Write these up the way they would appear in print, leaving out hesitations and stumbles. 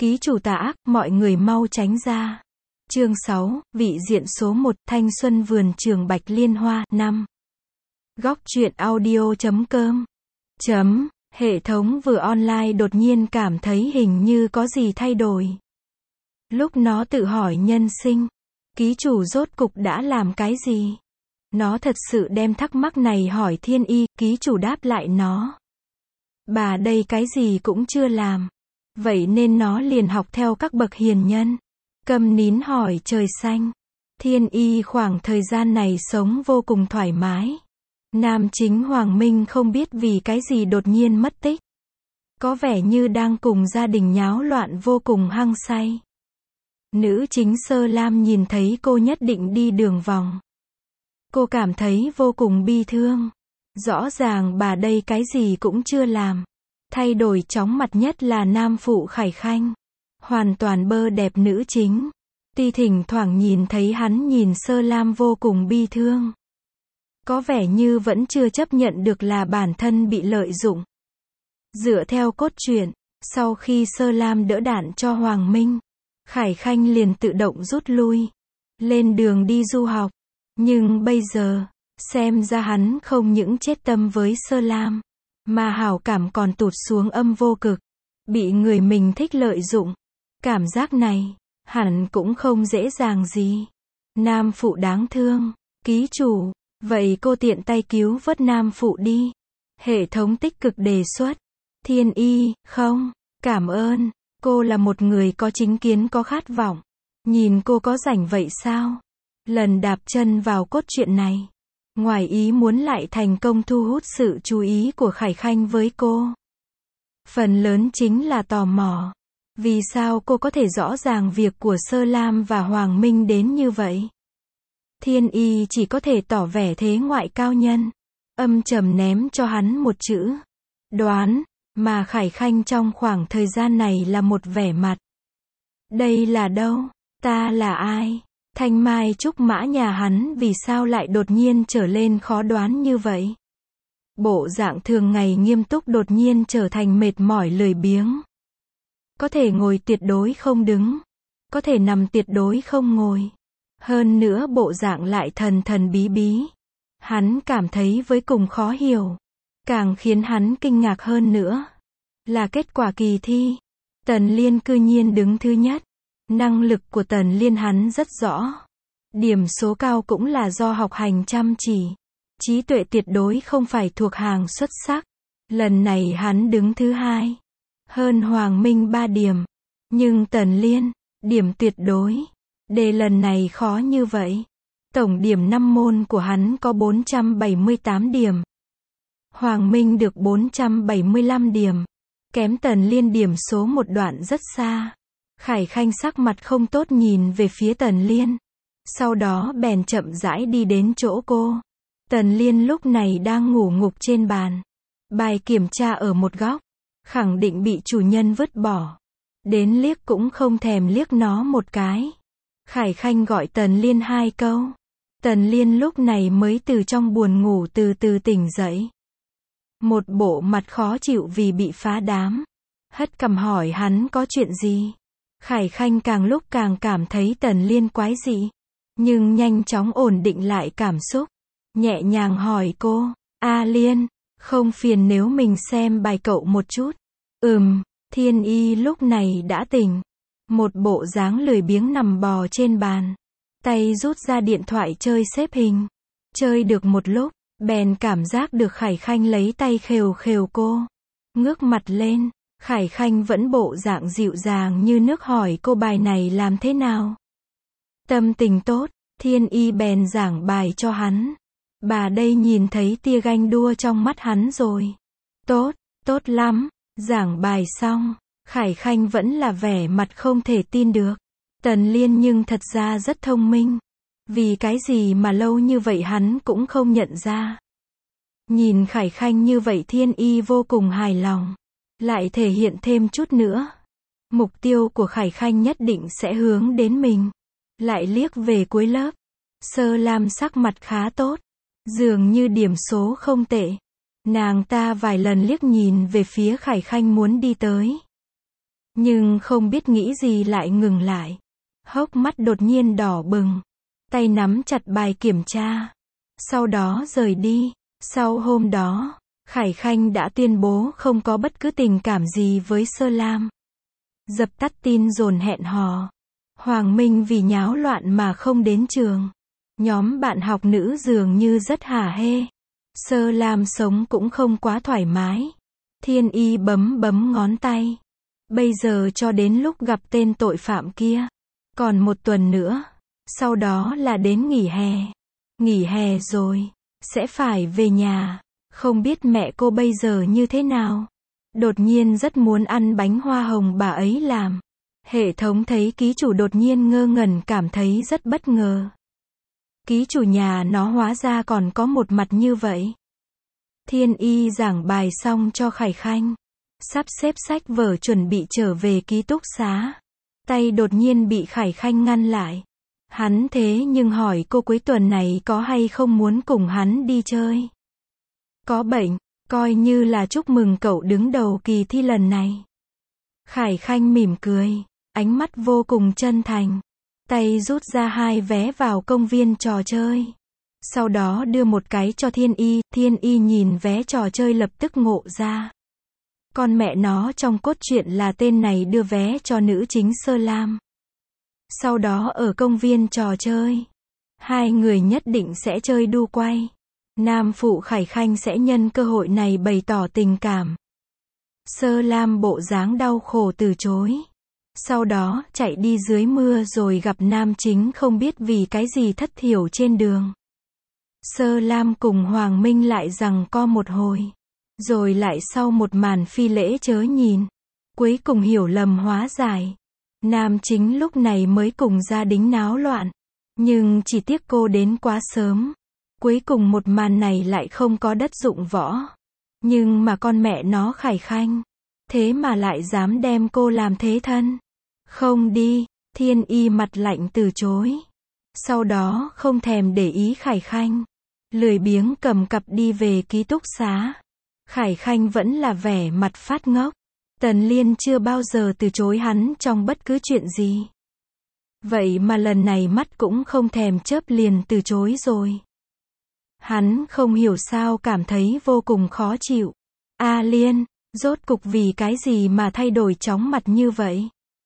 Ký chủ tà ác, mọi người mau tránh ra. Chương 6, vị diện số 1, thanh xuân vườn trường Bạch Liên Hoa, 5. Góc truyện audio.com. Hệ thống vừa online đột nhiên cảm thấy hình như có gì thay đổi. Lúc nó tự hỏi nhân sinh, ký chủ rốt cục đã làm cái gì? Nó thật sự đem thắc mắc này hỏi Thiên Y, ký chủ đáp lại nó. Bà đây cái gì cũng chưa làm. Vậy nên nó liền học theo các bậc hiền nhân. Câm nín hỏi trời xanh. Thiên Y khoảng thời gian này sống vô cùng thoải mái. Nam chính Hoàng Minh không biết vì cái gì đột nhiên mất tích. Có vẻ như đang cùng gia đình nháo loạn vô cùng hăng say. Nữ chính Sơ Lam nhìn thấy cô nhất định đi đường vòng. Cô cảm thấy vô cùng bi thương. Rõ ràng bà đây cái gì cũng chưa làm. Thay đổi chóng mặt nhất là nam phụ Khải Khanh. Hoàn toàn bơ đẹp nữ chính. Tuy thỉnh thoảng nhìn thấy hắn nhìn Sơ Lam vô cùng bi thương. Có vẻ như vẫn chưa chấp nhận được là bản thân bị lợi dụng. Dựa theo cốt truyện, sau khi Sơ Lam đỡ đạn cho Hoàng Minh, Khải Khanh liền tự động rút lui. Lên đường đi du học. Nhưng bây giờ, xem ra hắn không những chết tâm với Sơ Lam, mà hảo cảm còn tụt xuống âm vô cực. Bị người mình thích lợi dụng. Cảm giác này, hẳn cũng không dễ dàng gì. Nam phụ đáng thương. Ký chủ, vậy cô tiện tay cứu vớt nam phụ đi. Hệ thống tích cực đề xuất. Thiên Y, không, cảm ơn. Cô là một người có chính kiến có khát vọng. Nhìn cô có rảnh vậy sao? Lần đạp chân vào cốt truyện này, ngoài ý muốn lại thành công thu hút sự chú ý của Khải Khanh với cô. Phần lớn chính là tò mò. Vì sao cô có thể rõ ràng việc của Sơ Lam và Hoàng Minh đến như vậy? Thiên Y chỉ có thể tỏ vẻ thế ngoại cao nhân. Âm trầm ném cho hắn một chữ. Đoán, mà Khải Khanh trong khoảng thời gian này là một vẻ mặt. Đây là đâu? Ta là ai? Thanh Mai Trúc Mã nhà hắn vì sao lại đột nhiên trở lên khó đoán như vậy? Bộ dạng thường ngày nghiêm túc đột nhiên trở thành mệt mỏi lười biếng. Có thể ngồi tuyệt đối không đứng. Có thể nằm tuyệt đối không ngồi. Hơn nữa bộ dạng lại thần thần bí bí. Hắn cảm thấy với cùng khó hiểu. Càng khiến hắn kinh ngạc hơn nữa là kết quả kỳ thi. Tần Liên cư nhiên đứng thứ nhất. Năng lực của Tần Liên hắn rất rõ. Điểm số cao cũng là do học hành chăm chỉ. Trí tuệ tuyệt đối không phải thuộc hàng xuất sắc. Lần này hắn đứng thứ hai. Hơn Hoàng Minh 3 điểm. Nhưng Tần Liên, điểm tuyệt đối. Đề lần này khó như vậy. Tổng điểm 5 môn của hắn có 478 điểm. Hoàng Minh được 475 điểm. Kém Tần Liên điểm số một đoạn rất xa. Khải Khanh sắc mặt không tốt nhìn về phía Tần Liên. Sau đó bèn chậm rãi đi đến chỗ cô. Tần Liên lúc này đang ngủ ngục trên bàn. Bài kiểm tra ở một góc. Khẳng định bị chủ nhân vứt bỏ. Đến liếc cũng không thèm liếc nó một cái. Khải Khanh gọi Tần Liên 2 câu. Tần Liên lúc này mới từ trong buồn ngủ từ từ tỉnh dậy. Một bộ mặt khó chịu vì bị phá đám. Hất cằm hỏi hắn có chuyện gì. Khải Khanh càng lúc càng cảm thấy Tần Liên quái dị. Nhưng nhanh chóng ổn định lại cảm xúc. Nhẹ nhàng hỏi cô. A Liên, không phiền nếu mình xem bài cậu một chút. Thiên Y lúc này đã tỉnh. Một bộ dáng lười biếng nằm bò trên bàn. Tay rút ra điện thoại chơi xếp hình. Chơi được một lúc, bèn cảm giác được Khải Khanh lấy tay khều khều cô. Ngước mặt lên, Khải Khanh vẫn bộ dạng dịu dàng như nước hỏi cô bài này làm thế nào. Tâm tình tốt, Thiên Y bèn giảng bài cho hắn. Bà đây nhìn thấy tia ganh đua trong mắt hắn rồi. Tốt, tốt lắm. Giảng bài xong, Khải Khanh vẫn là vẻ mặt không thể tin được. Tần Liên nhưng thật ra rất thông minh. Vì cái gì mà lâu như vậy hắn cũng không nhận ra. Nhìn Khải Khanh như vậy Thiên Y vô cùng hài lòng. Lại thể hiện thêm chút nữa. Mục tiêu của Khải Khanh nhất định sẽ hướng đến mình. Lại liếc về cuối lớp. Sơ Lam sắc mặt khá tốt. Dường như điểm số không tệ. Nàng ta vài lần liếc nhìn về phía Khải Khanh muốn đi tới. Nhưng không biết nghĩ gì lại ngừng lại. Hốc mắt đột nhiên đỏ bừng. Tay nắm chặt bài kiểm tra. Sau đó rời đi. Sau hôm đó, Khải Khanh đã tuyên bố không có bất cứ tình cảm gì với Sơ Lam. Dập tắt tin dồn hẹn hò. Hoàng Minh vì nháo loạn mà không đến trường. Nhóm bạn học nữ dường như rất hả hê. Sơ Lam sống cũng không quá thoải mái. Thiên Y bấm ngón tay. Bây giờ cho đến lúc gặp tên tội phạm kia. Còn 1 tuần nữa. Sau đó là đến nghỉ hè. Nghỉ hè rồi. Sẽ phải về nhà. Không biết mẹ cô bây giờ như thế nào. Đột nhiên rất muốn ăn bánh hoa hồng bà ấy làm. Hệ thống thấy ký chủ đột nhiên ngơ ngẩn cảm thấy rất bất ngờ. Ký chủ nhà nó hóa ra còn có một mặt như vậy. Thiên Y giảng bài xong cho Khải Khanh. Sắp xếp sách vở chuẩn bị trở về ký túc xá. Tay đột nhiên bị Khải Khanh ngăn lại. Hắn thế nhưng hỏi cô cuối tuần này có hay không muốn cùng hắn đi chơi. Có bệnh, coi như là chúc mừng cậu đứng đầu kỳ thi lần này. Khải Khanh mỉm cười, ánh mắt vô cùng chân thành. Tay rút ra 2 vé vào công viên trò chơi. Sau đó đưa một cái cho Thiên Y nhìn vé trò chơi lập tức ngộ ra. Con mẹ nó trong cốt truyện là tên này đưa vé cho nữ chính Sơ Lam. Sau đó ở công viên trò chơi, 2 người nhất định sẽ chơi đu quay. Nam phụ Khải Khanh sẽ nhân cơ hội này bày tỏ tình cảm. Sơ Lam bộ dáng đau khổ từ chối. Sau đó chạy đi dưới mưa rồi gặp nam chính không biết vì cái gì thất thiểu trên đường. Sơ Lam cùng Hoàng Minh lại giằng co một hồi. Rồi lại sau một màn phi lễ chớ nhìn. Cuối cùng hiểu lầm hóa giải. Nam chính lúc này mới cùng gia đình náo loạn. Nhưng chỉ tiếc cô đến quá sớm. Cuối cùng một màn này lại không có đất dụng võ. Nhưng mà con mẹ nó Khải Khanh. Thế mà lại dám đem cô làm thế thân. Không đi, Thiên Y mặt lạnh từ chối. Sau đó không thèm để ý Khải Khanh. Lười biếng cầm cặp đi về ký túc xá. Khải Khanh vẫn là vẻ mặt phát ngốc. Tần Liên chưa bao giờ từ chối hắn trong bất cứ chuyện gì. Vậy mà lần này mắt cũng không thèm chớp liền từ chối rồi. Hắn không hiểu sao cảm thấy vô cùng khó chịu. A Liên, rốt cục vì cái gì mà thay đổi chóng mặt như vậy?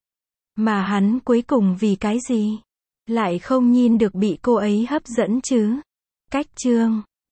Mà hắn cuối cùng vì cái gì? Lại không nhìn được bị cô ấy hấp dẫn chứ? Cách chương